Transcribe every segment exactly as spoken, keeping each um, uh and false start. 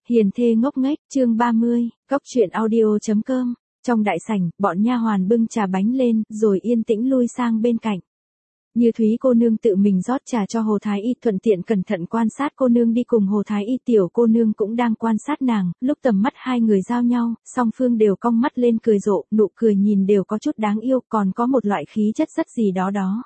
Hiền thê ngốc nghếch, chương ba mươi, cốc truyện audio chấm com. Trong đại sảnh, bọn nha hoàn bưng trà bánh lên, rồi yên tĩnh lui sang bên cạnh. Như Thúy cô nương tự mình rót trà cho Hồ Thái Y, thuận tiện cẩn thận quan sát cô nương đi cùng Hồ Thái Y. Tiểu cô nương cũng đang quan sát nàng, lúc tầm mắt hai người giao nhau, song phương đều cong mắt lên cười rộ, nụ cười nhìn đều có chút đáng yêu, còn có một loại khí chất rất gì đó đó.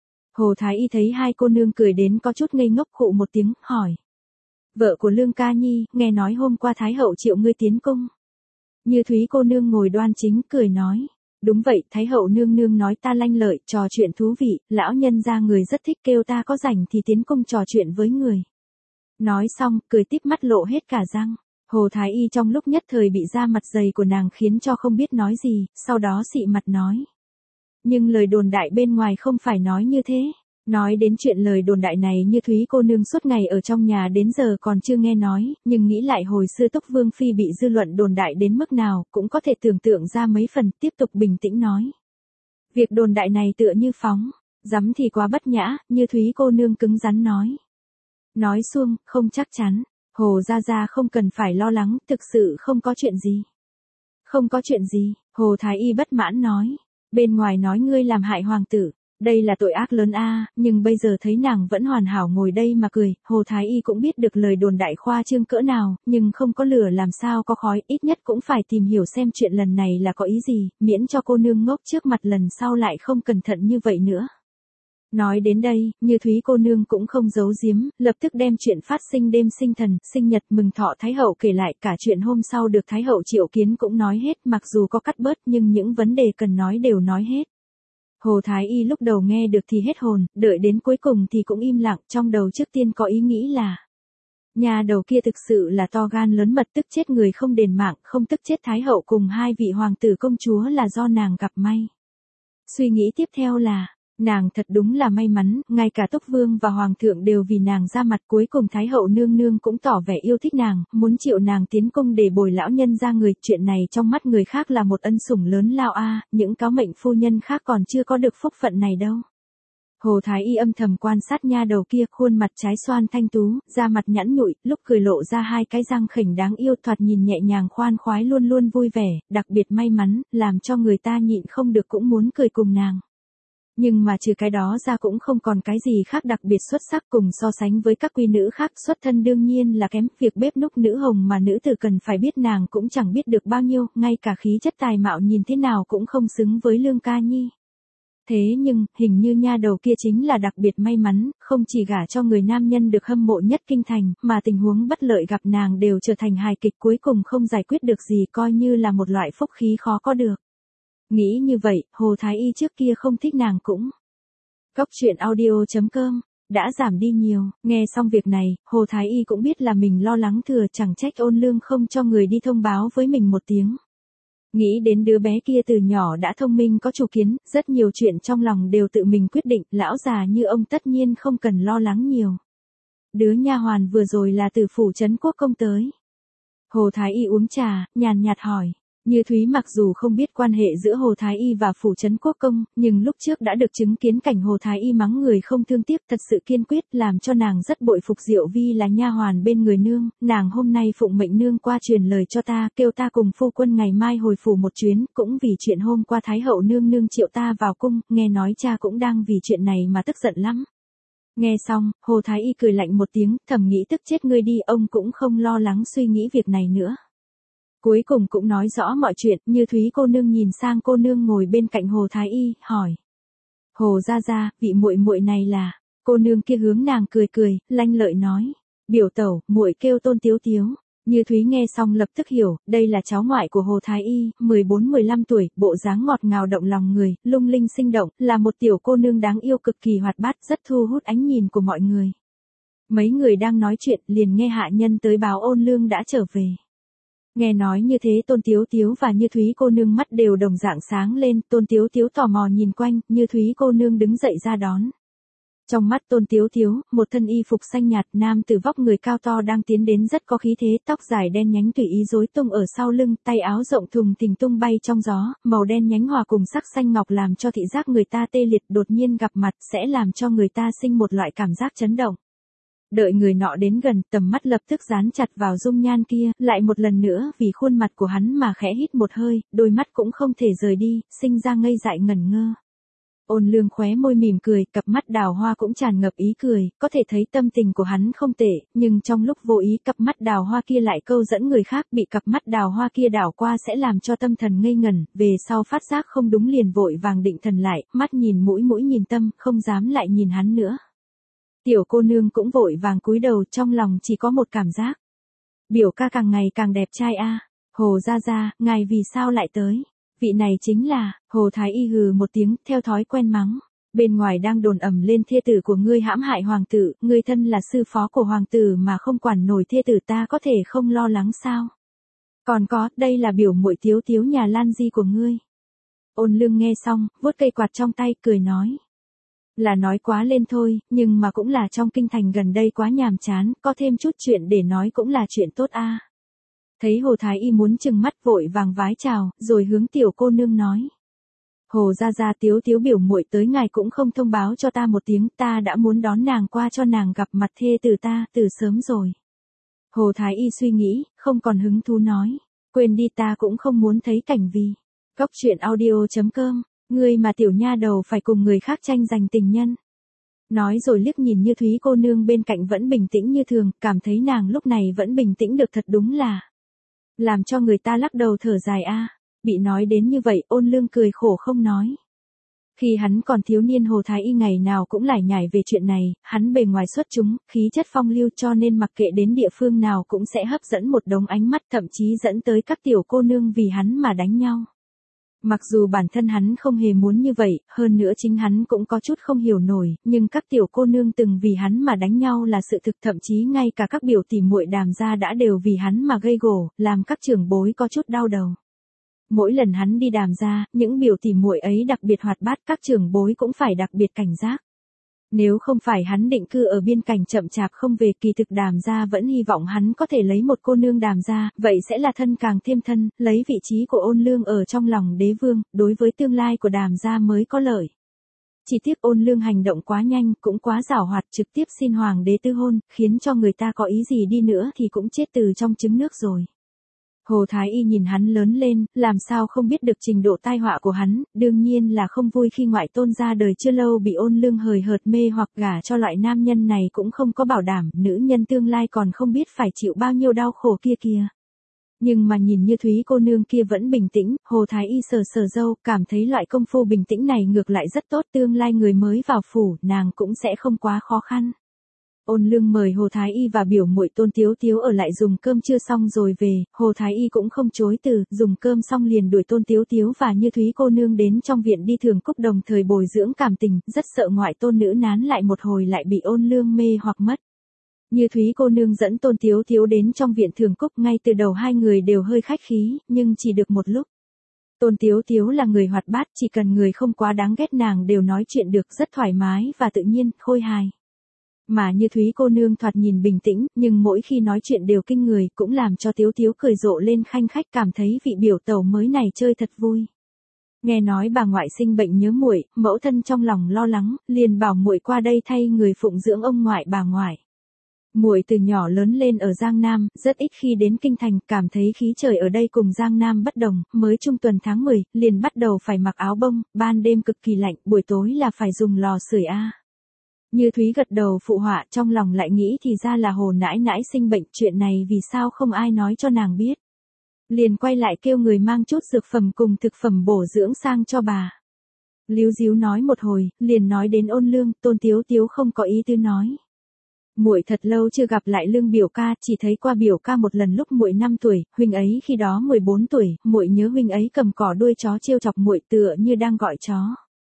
Hồ Thái Y thấy hai cô nương cười đến có chút ngây ngốc, khụ một tiếng, hỏi. Vợ của Lương Ca Nhi, nghe nói hôm qua Thái hậu triệu ngươi tiến cung. Như Thúy cô nương ngồi đoan chính, cười nói. Đúng vậy, Thái hậu nương nương nói ta lanh lợi, trò chuyện thú vị, lão nhân gia người rất thích, kêu ta có rảnh thì tiến cung trò chuyện với người. Nói xong, cười tít mắt lộ hết cả răng. Hồ Thái Y trong lúc nhất thời bị da mặt dày của nàng khiến cho không biết nói gì, sau đó xị mặt nói. Nhưng lời đồn đại bên ngoài không phải nói như thế. Nói đến chuyện lời đồn đại này, Như Thúy cô nương suốt ngày ở trong nhà đến giờ còn chưa nghe nói, nhưng nghĩ lại hồi xưa Túc Vương Phi bị dư luận đồn đại đến mức nào, cũng có thể tưởng tượng ra mấy phần, tiếp tục bình tĩnh nói. Việc đồn đại này tựa như phóng, dám thì quá bất nhã, Như Thúy cô nương cứng rắn nói. Nói xuông, không chắc chắn, Hồ gia gia không cần phải lo lắng, thực sự không có chuyện gì. Không có chuyện gì, Hồ Thái Y bất mãn nói, bên ngoài nói ngươi làm hại hoàng tử. Đây là tội ác lớn a, nhưng bây giờ thấy nàng vẫn hoàn hảo ngồi đây mà cười, Hồ Thái Y cũng biết được lời đồn đại khoa trương cỡ nào, nhưng không có lửa làm sao có khói, ít nhất cũng phải tìm hiểu xem chuyện lần này là có ý gì, miễn cho cô nương ngốc trước mặt lần sau lại không cẩn thận như vậy nữa. Nói đến đây, Như Thúy cô nương cũng không giấu giếm, lập tức đem chuyện phát sinh đêm sinh thần, sinh nhật mừng thọ Thái hậu kể lại, cả chuyện hôm sau được Thái hậu triệu kiến cũng nói hết, mặc dù có cắt bớt nhưng những vấn đề cần nói đều nói hết. Hồ Thái Y lúc đầu nghe được thì hết hồn, đợi đến cuối cùng thì cũng im lặng, trong đầu trước tiên có ý nghĩ là. Nhà đầu kia thực sự là to gan lớn mật, tức chết người không đền mạng, không tức chết Thái hậu cùng hai vị hoàng tử công chúa là do nàng gặp may. Suy nghĩ tiếp theo là, nàng thật đúng là may mắn, ngay cả Túc Vương và Hoàng thượng đều vì nàng ra mặt, cuối cùng Thái hậu nương nương cũng tỏ vẻ yêu thích nàng, muốn triệu nàng tiến cung để bồi lão nhân ra người, chuyện này trong mắt người khác là một ân sủng lớn lao a, những cáo mệnh phu nhân khác còn chưa có được phúc phận này đâu. Hồ Thái Y âm thầm quan sát nha đầu kia, khuôn mặt trái xoan thanh tú, da mặt nhẵn nhụi, lúc cười lộ ra hai cái răng khỉnh đáng yêu, thoạt nhìn nhẹ nhàng khoan khoái, luôn luôn vui vẻ, đặc biệt may mắn, làm cho người ta nhịn không được cũng muốn cười cùng nàng. Nhưng mà trừ cái đó ra cũng không còn cái gì khác đặc biệt xuất sắc, cùng so sánh với các quý nữ khác xuất thân đương nhiên là kém, việc bếp núc nữ hồng mà nữ tử cần phải biết nàng cũng chẳng biết được bao nhiêu, ngay cả khí chất tài mạo nhìn thế nào cũng không xứng với Lương Ca Nhi. Thế nhưng, hình như nha đầu kia chính là đặc biệt may mắn, không chỉ gả cho người nam nhân được hâm mộ nhất kinh thành, mà tình huống bất lợi gặp nàng đều trở thành hài kịch, cuối cùng không giải quyết được gì, coi như là một loại phúc khí khó có được. Nghĩ như vậy, Hồ Thái Y trước kia không thích nàng cũng. Cốc truyện audio chấm com, đã giảm đi nhiều, nghe xong việc này, Hồ Thái Y cũng biết là mình lo lắng thừa, chẳng trách Ôn Lương không cho người đi thông báo với mình một tiếng. Nghĩ đến đứa bé kia từ nhỏ đã thông minh có chủ kiến, rất nhiều chuyện trong lòng đều tự mình quyết định, lão già như ông tất nhiên không cần lo lắng nhiều. Đứa nha hoàn vừa rồi là từ phủ Trấn Quốc công tới. Hồ Thái Y uống trà, nhàn nhạt hỏi. Như Thúy mặc dù không biết quan hệ giữa Hồ Thái Y và phủ Trấn Quốc công, nhưng lúc trước đã được chứng kiến cảnh Hồ Thái Y mắng người không thương tiếc, thật sự kiên quyết, làm cho nàng rất bội phục. Diệu Vi là nha hoàn bên người nương, nàng hôm nay phụng mệnh nương qua truyền lời cho ta, kêu ta cùng phu quân ngày mai hồi phủ một chuyến, cũng vì chuyện hôm qua Thái hậu nương nương triệu ta vào cung, nghe nói cha cũng đang vì chuyện này mà tức giận lắm. Nghe xong, Hồ Thái Y cười lạnh một tiếng, thầm nghĩ tức chết ngươi đi, ông cũng không lo lắng suy nghĩ việc này nữa. Cuối cùng cũng nói rõ mọi chuyện, Như Thúy cô nương nhìn sang cô nương ngồi bên cạnh Hồ Thái Y, hỏi. Hồ gia gia, vị muội muội này là, cô nương kia hướng nàng cười cười, lanh lợi nói. Biểu tẩu, muội kêu Tôn Tiếu Tiếu. Như Thúy nghe xong lập tức hiểu, đây là cháu ngoại của Hồ Thái Y, mười bốn mười lăm tuổi, bộ dáng ngọt ngào động lòng người, lung linh sinh động, là một tiểu cô nương đáng yêu cực kỳ hoạt bát, rất thu hút ánh nhìn của mọi người. Mấy người đang nói chuyện, liền nghe hạ nhân tới báo Ôn Lương đã trở về. Nghe nói như thế Tôn Tiếu Tiếu và Như Thúy cô nương mắt đều đồng dạng sáng lên, Tôn Tiếu Tiếu tò mò nhìn quanh, Như Thúy cô nương đứng dậy ra đón. Trong mắt Tôn Tiếu Tiếu, một thân y phục xanh nhạt, nam tử vóc người cao to đang tiến đến rất có khí thế, tóc dài đen nhánh tùy ý rối tung ở sau lưng, tay áo rộng thùng thình tung bay trong gió, màu đen nhánh hòa cùng sắc xanh ngọc làm cho thị giác người ta tê liệt, đột nhiên gặp mặt sẽ làm cho người ta sinh một loại cảm giác chấn động. Đợi người nọ đến gần, tầm mắt lập tức dán chặt vào dung nhan kia, lại một lần nữa vì khuôn mặt của hắn mà khẽ hít một hơi, đôi mắt cũng không thể rời đi, sinh ra ngây dại ngẩn ngơ. Ôn Lương khóe môi mỉm cười, cặp mắt đào hoa cũng tràn ngập ý cười, có thể thấy tâm tình của hắn không tệ, nhưng trong lúc vô ý cặp mắt đào hoa kia lại câu dẫn người khác, bị cặp mắt đào hoa kia đảo qua sẽ làm cho tâm thần ngây ngẩn, về sau phát giác không đúng liền vội vàng định thần lại, mắt nhìn mũi mũi nhìn tâm, không dám lại nhìn hắn nữa. Tiểu cô nương cũng vội vàng cúi đầu, trong lòng chỉ có một cảm giác. Biểu ca càng ngày càng đẹp trai a. Hồ gia gia, ngài vì sao lại tới? Vị này chính là, Hồ Thái Y hừ một tiếng, theo thói quen mắng. Bên ngoài đang đồn ầm lên thê tử của ngươi hãm hại hoàng tử, ngươi thân là sư phó của hoàng tử mà không quản nổi thê tử ta có thể không lo lắng sao? Còn có, đây là biểu muội Tiếu Tiếu nhà Lan Di của ngươi. Ôn Lương nghe xong, vuốt cây quạt trong tay, cười nói. Là nói quá lên thôi, nhưng mà cũng là trong kinh thành gần đây quá nhàm chán, có thêm chút chuyện để nói cũng là chuyện tốt a. Thấy Hồ Thái Y muốn trừng mắt vội vàng vái chào, rồi hướng tiểu cô nương nói. Hồ gia gia Tiếu Tiếu biểu muội tới ngài cũng không thông báo cho ta một tiếng, ta đã muốn đón nàng qua cho nàng gặp mặt thê tử ta từ sớm rồi. Hồ Thái Y suy nghĩ, không còn hứng thú nói, quên đi ta cũng không muốn thấy cảnh vì. Góc truyện audio chấm com, ngươi mà tiểu nha đầu phải cùng người khác tranh giành tình nhân. Nói rồi liếc nhìn Như Thúy cô nương bên cạnh vẫn bình tĩnh như thường, cảm thấy nàng lúc này vẫn bình tĩnh được thật đúng là. Làm cho người ta lắc đầu thở dài a. Bị nói đến như vậy, Ôn Lương cười khổ không nói. Khi hắn còn thiếu niên Hồ Thái Y ngày nào cũng lải nhải về chuyện này, hắn bề ngoài xuất chúng, khí chất phong lưu cho nên mặc kệ đến địa phương nào cũng sẽ hấp dẫn một đống ánh mắt, thậm chí dẫn tới các tiểu cô nương vì hắn mà đánh nhau. Mặc dù bản thân hắn không hề muốn như vậy, hơn nữa chính hắn cũng có chút không hiểu nổi, nhưng các tiểu cô nương từng vì hắn mà đánh nhau là sự thực, thậm chí ngay cả các biểu tỷ muội Đàm gia đã đều vì hắn mà gây gổ, làm các trưởng bối có chút đau đầu. Mỗi lần hắn đi Đàm gia, những biểu tỷ muội ấy đặc biệt hoạt bát, các trưởng bối cũng phải đặc biệt cảnh giác. Nếu không phải hắn định cư ở biên cảnh chậm chạp không về, kỳ thực Đàm gia vẫn hy vọng hắn có thể lấy một cô nương Đàm gia, vậy sẽ là thân càng thêm thân, lấy vị trí của Ôn Lương ở trong lòng đế vương, đối với tương lai của Đàm gia mới có lợi. Chỉ tiếc Ôn Lương hành động quá nhanh, cũng quá giảo hoạt, trực tiếp xin hoàng đế tư hôn, khiến cho người ta có ý gì đi nữa thì cũng chết từ trong trứng nước rồi. Hồ Thái Y nhìn hắn lớn lên, làm sao không biết được trình độ tai họa của hắn, đương nhiên là không vui khi ngoại tôn ra đời chưa lâu bị Ôn Lương hời hợt mê hoặc gả cho loại nam nhân này cũng không có bảo đảm, nữ nhân tương lai còn không biết phải chịu bao nhiêu đau khổ kia kìa. Nhưng mà nhìn Như Thúy cô nương kia vẫn bình tĩnh, Hồ Thái Y sờ sờ râu, cảm thấy loại công phu bình tĩnh này ngược lại rất tốt, tương lai người mới vào phủ, nàng cũng sẽ không quá khó khăn. Ôn Lương mời Hồ Thái Y và biểu muội Tôn Tiếu Tiếu ở lại dùng cơm trưa xong rồi về, Hồ Thái Y cũng không chối từ, dùng cơm xong liền đuổi Tôn Tiếu Tiếu và Như Thúy cô nương đến trong viện đi Thường Cúc đồng thời bồi dưỡng cảm tình, rất sợ ngoại tôn nữ nán lại một hồi lại bị Ôn Lương mê hoặc mất. Như Thúy cô nương dẫn Tôn Tiếu Tiếu đến trong viện Thường Cúc, ngay từ đầu hai người đều hơi khách khí, nhưng chỉ được một lúc. Tôn Tiếu Tiếu là người hoạt bát, chỉ cần người không quá đáng ghét nàng đều nói chuyện được rất thoải mái và tự nhiên, khôi hài. Mà Như Thúy cô nương thoạt nhìn bình tĩnh, nhưng mỗi khi nói chuyện đều kinh người, cũng làm cho Tiếu Tiếu cười rộ lên khanh khách, cảm thấy vị biểu tẩu mới này chơi thật vui. Nghe nói bà ngoại sinh bệnh nhớ muội, mẫu thân trong lòng lo lắng, liền bảo muội qua đây thay người phụng dưỡng ông ngoại bà ngoại. Muội từ nhỏ lớn lên ở Giang Nam, rất ít khi đến kinh thành, cảm thấy khí trời ở đây cùng Giang Nam bất đồng, mới trung tuần tháng mười, liền bắt đầu phải mặc áo bông, ban đêm cực kỳ lạnh, buổi tối là phải dùng lò sưởi a. Như Thúy gật đầu phụ họa, trong lòng lại nghĩ thì ra là Hồ nãi nãi sinh bệnh, chuyện này vì sao không ai nói cho nàng biết. Liền quay lại kêu người mang chút dược phẩm cùng thực phẩm bổ dưỡng sang cho bà. Líu díu nói một hồi, liền nói đến Ôn Lương, Tôn Tiếu Tiếu không có ý tư nói. Muội thật lâu chưa gặp lại Lương biểu ca, chỉ thấy qua biểu ca một lần lúc muội năm tuổi, huynh ấy khi đó mười bốn tuổi, muội nhớ huynh ấy cầm cỏ đuôi chó trêu chọc muội tựa như đang gọi chó.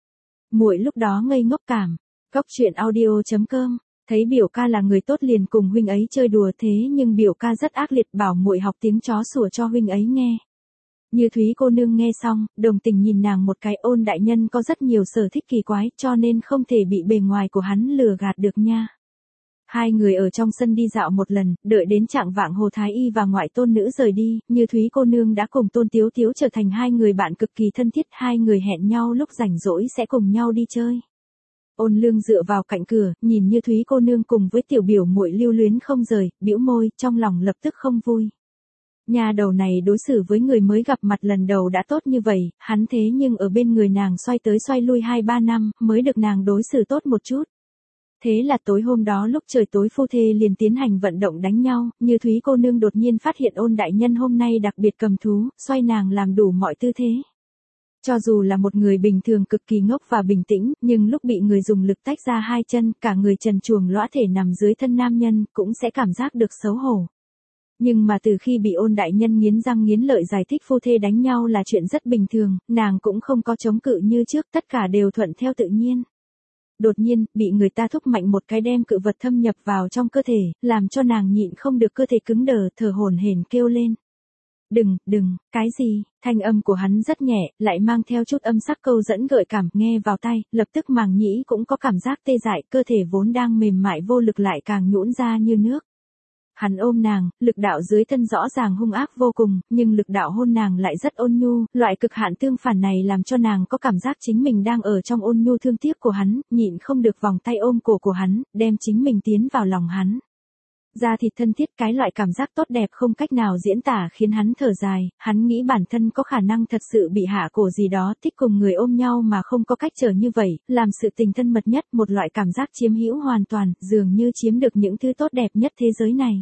Muội lúc đó ngây ngốc cảm. Góc truyện audio chấm com, thấy biểu ca là người tốt liền cùng huynh ấy chơi đùa, thế nhưng biểu ca rất ác liệt, bảo muội học tiếng chó sủa cho huynh ấy nghe. Như Thúy cô nương nghe xong, đồng tình nhìn nàng một cái, Ôn đại nhân có rất nhiều sở thích kỳ quái, cho nên không thể bị bề ngoài của hắn lừa gạt được nha. Hai người ở trong sân đi dạo một lần, đợi đến trạng vạng Hồ Thái Y và ngoại tôn nữ rời đi, Như Thúy cô nương đã cùng Tôn Tiếu Tiếu trở thành hai người bạn cực kỳ thân thiết, hai người hẹn nhau lúc rảnh rỗi sẽ cùng nhau đi chơi. Ôn Lương dựa vào cạnh cửa, nhìn Như Thúy cô nương cùng với tiểu biểu muội lưu luyến không rời, bĩu môi, trong lòng lập tức không vui. Nhà đầu này đối xử với người mới gặp mặt lần đầu đã tốt như vậy, hắn thế nhưng ở bên người nàng xoay tới xoay lui hai ba năm, mới được nàng đối xử tốt một chút. Thế là tối hôm đó lúc trời tối phu thê liền tiến hành vận động đánh nhau, Như Thúy cô nương đột nhiên phát hiện Ôn đại nhân hôm nay đặc biệt cầm thú, xoay nàng làm đủ mọi tư thế. Cho dù là một người bình thường cực kỳ ngốc và bình tĩnh, nhưng lúc bị người dùng lực tách ra hai chân, cả người trần truồng lõa thể nằm dưới thân nam nhân, cũng sẽ cảm giác được xấu hổ. Nhưng mà từ khi bị Ôn đại nhân nghiến răng nghiến lợi giải thích phu thê đánh nhau là chuyện rất bình thường, nàng cũng không có chống cự như trước, tất cả đều thuận theo tự nhiên. Đột nhiên, bị người ta thúc mạnh một cái đem cự vật thâm nhập vào trong cơ thể, làm cho nàng nhịn không được cơ thể cứng đờ, thở hổn hển kêu lên. Đừng, đừng, cái gì, thanh âm của hắn rất nhẹ, lại mang theo chút âm sắc câu dẫn gợi cảm, nghe vào tai, lập tức màng nhĩ cũng có cảm giác tê dại, cơ thể vốn đang mềm mại vô lực lại càng nhũn ra như nước. Hắn ôm nàng, lực đạo dưới thân rõ ràng hung ác vô cùng, nhưng lực đạo hôn nàng lại rất ôn nhu, loại cực hạn tương phản này làm cho nàng có cảm giác chính mình đang ở trong ôn nhu thương tiếc của hắn, nhịn không được vòng tay ôm cổ của hắn, đem chính mình tiến vào lòng hắn. Da thịt thân thiết, cái loại cảm giác tốt đẹp không cách nào diễn tả khiến hắn thở dài, hắn nghĩ bản thân có khả năng thật sự bị hạ cổ gì đó, thích cùng người ôm nhau mà không có cách trở như vậy, làm sự tình thân mật nhất, một loại cảm giác chiếm hữu hoàn toàn, dường như chiếm được những thứ tốt đẹp nhất thế giới này.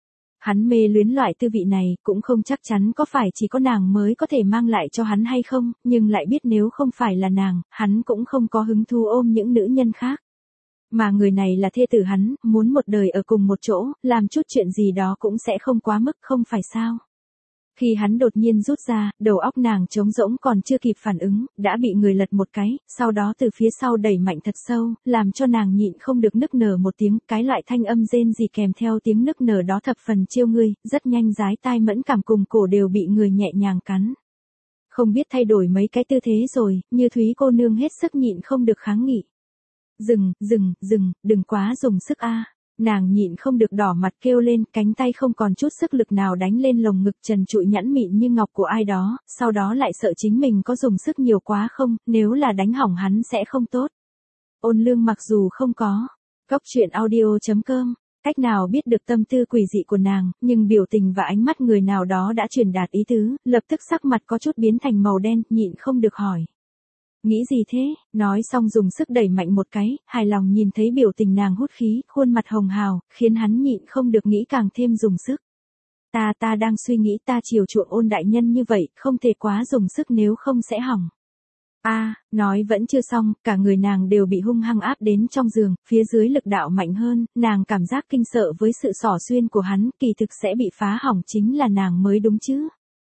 Hắn mê luyến loại tư vị này, cũng không chắc chắn có phải chỉ có nàng mới có thể mang lại cho hắn hay không, nhưng lại biết nếu không phải là nàng, hắn cũng không có hứng thú ôm những nữ nhân khác. Mà người này là thê tử hắn, muốn một đời ở cùng một chỗ, làm chút chuyện gì đó cũng sẽ không quá mức, không phải sao. Khi hắn đột nhiên rút ra, đầu óc nàng trống rỗng còn chưa kịp phản ứng, đã bị người lật một cái, sau đó từ phía sau đẩy mạnh thật sâu, làm cho nàng nhịn không được nức nở một tiếng, cái loại thanh âm rên rỉ kèm theo tiếng nức nở đó thập phần chiêu ngươi, rất nhanh dái tai mẫn cảm cùng cổ đều bị người nhẹ nhàng cắn. Không biết thay đổi mấy cái tư thế rồi, Như Thúy cô nương hết sức nhịn không được kháng nghị. Dừng, dừng, dừng, đừng quá dùng sức a. Nàng nhịn không được đỏ mặt kêu lên, cánh tay không còn chút sức lực nào đánh lên lồng ngực trần trụi nhẵn mịn như ngọc của ai đó, sau đó lại sợ chính mình có dùng sức nhiều quá không, nếu là đánh hỏng hắn sẽ không tốt. Ôn Lương mặc dù không có Cóc truyện audio chấm com cách nào biết được tâm tư quỷ dị của nàng, nhưng biểu tình và ánh mắt người nào đó đã truyền đạt ý tứ, lập tức sắc mặt có chút biến thành màu đen, nhịn không được hỏi. Nghĩ gì thế, nói xong dùng sức đẩy mạnh một cái, hài lòng nhìn thấy biểu tình nàng hút khí, khuôn mặt hồng hào, khiến hắn nhịn không được nghĩ càng thêm dùng sức. Ta ta đang suy nghĩ ta chiều chuộng Ôn đại nhân như vậy, không thể quá dùng sức nếu không sẽ hỏng. A, à, nói vẫn chưa xong, cả người nàng đều bị hung hăng áp đến trong giường, phía dưới lực đạo mạnh hơn, nàng cảm giác kinh sợ với sự xỏ xuyên của hắn, kỳ thực sẽ bị phá hỏng chính là nàng mới đúng chứ.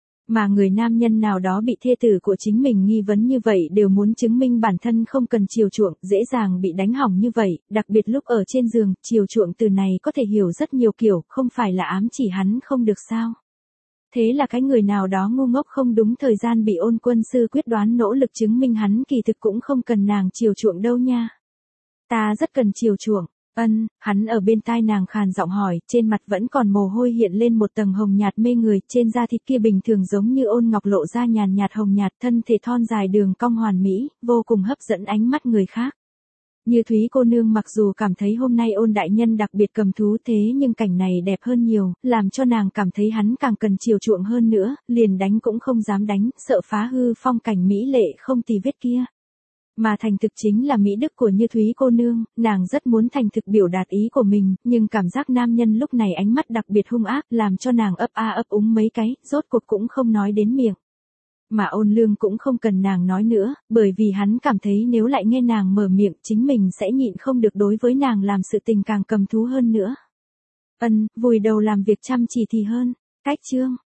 Mà người nam nhân nào đó bị thê tử của chính mình nghi vấn như vậy đều muốn chứng minh bản thân không cần chiều chuộng, dễ dàng bị đánh hỏng như vậy, đặc biệt lúc ở trên giường, chiều chuộng từ này có thể hiểu rất nhiều kiểu, không phải là ám chỉ hắn không được sao. Thế là cái người nào đó ngu ngốc không đúng thời gian bị Ôn quân sư quyết đoán nỗ lực chứng minh hắn kỳ thực cũng không cần nàng chiều chuộng đâu nha. Ta rất cần chiều chuộng. Ân, hắn ở bên tai nàng khàn giọng hỏi, trên mặt vẫn còn mồ hôi hiện lên một tầng hồng nhạt mê người, trên da thịt kia bình thường giống như ôn ngọc lộ ra nhàn nhạt hồng nhạt, thân thể thon dài đường cong hoàn mỹ, vô cùng hấp dẫn ánh mắt người khác. Như Thúy cô nương mặc dù cảm thấy hôm nay Ôn đại nhân đặc biệt cầm thú thế nhưng cảnh này đẹp hơn nhiều, làm cho nàng cảm thấy hắn càng cần chiều chuộng hơn nữa, liền đánh cũng không dám đánh, sợ phá hư phong cảnh mỹ lệ không tì vết kia. Mà thành thực chính là mỹ đức của Như Thúy cô nương, nàng rất muốn thành thực biểu đạt ý của mình, nhưng cảm giác nam nhân lúc này ánh mắt đặc biệt hung ác, làm cho nàng ấp a ấp úng mấy cái, rốt cuộc cũng không nói đến miệng. Mà Ôn Lương cũng không cần nàng nói nữa, bởi vì hắn cảm thấy nếu lại nghe nàng mở miệng, chính mình sẽ nhịn không được đối với nàng làm sự tình càng cầm thú hơn nữa. Ân, vùi đầu làm việc chăm chỉ thì hơn. Cách chương